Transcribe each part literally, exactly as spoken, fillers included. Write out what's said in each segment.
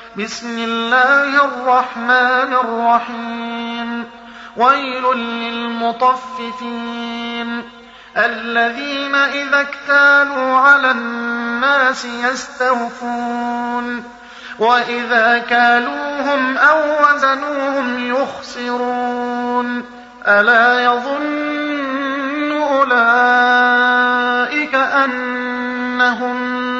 بسم الله الرحمن الرحيم ويل للمطففين الذين إذا اكتالوا على الناس يستوفون وإذا كالوهم أو وزنوهم يخسرون ألا يظن أولئك أنهم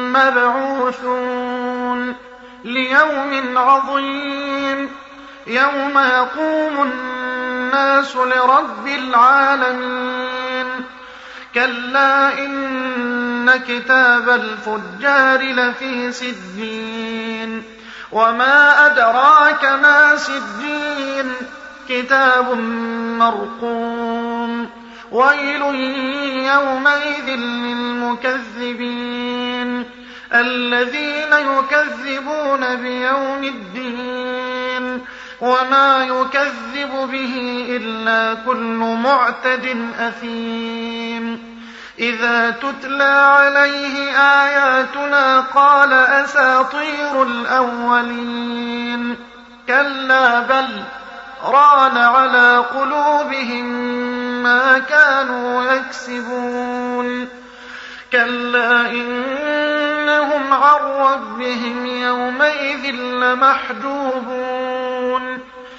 مبعوثون ليوم عظيم يوم يقوم الناس لرب العالمين كلا إن كتاب الفجار لفي سجين وما أدراك ما سجين كتاب مرقوم ويل يومئذ للمكذبين الذين يكذبون بيوم الدين وما يكذب به إلا كل معتد أثيم إذا تتلى عليه آياتنا قال أساطير الأولين كلا بل ران على قلوبهم ما كانوا يكسبون كلا إنهم عن ربهم يومئذ لمحجوبون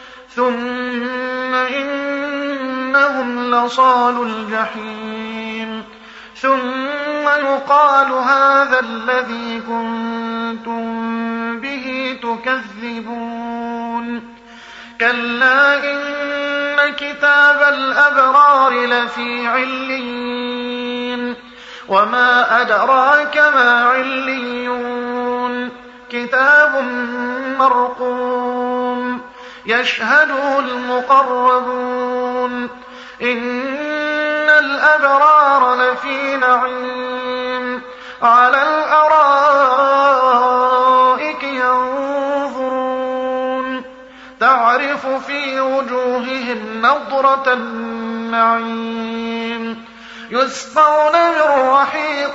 ثم إنهم لصالو الجحيم ثم يقال هذا الذي كنتم به تكذبون كلا إن كتاب الأبرار لفي عليين وما أدراك ما عليون كتاب مرقوم يشهده المقربون إن الأبرار لفي نعيم على الأرائك ينظرون تعرف في وجوههم نضرة النعيم يسقون من رحيق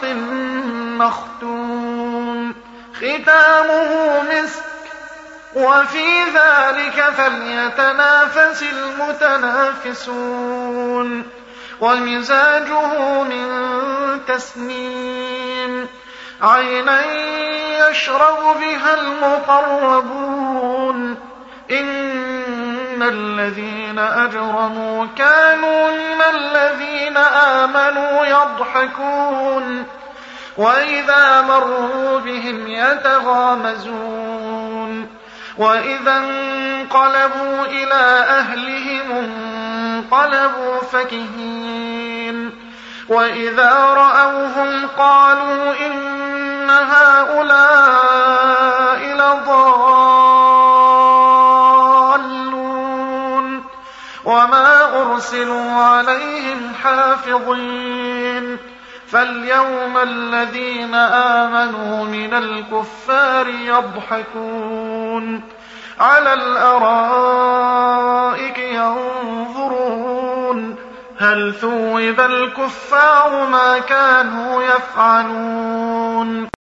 مختوم ختامه مسك وفي ذلك فليتنافس المتنافسون ومزاجه من تسنيم عينا يشرب بها المقربون إن الذين أجرموا كانوا من الذين آمنوا يضحكون وإذا مروا بهم يتغامزون وإذا انقلبوا إلى أهلهم انقلبوا فكهين وإذا رأوهم قالوا إن هؤلاء لضالون وما أرسلوا عليهم حافظين فاليوم الذين آمنوا من الكفار يضحكون على الأرائك ينظرون هل ثوب الكفار ما كانوا يفعلون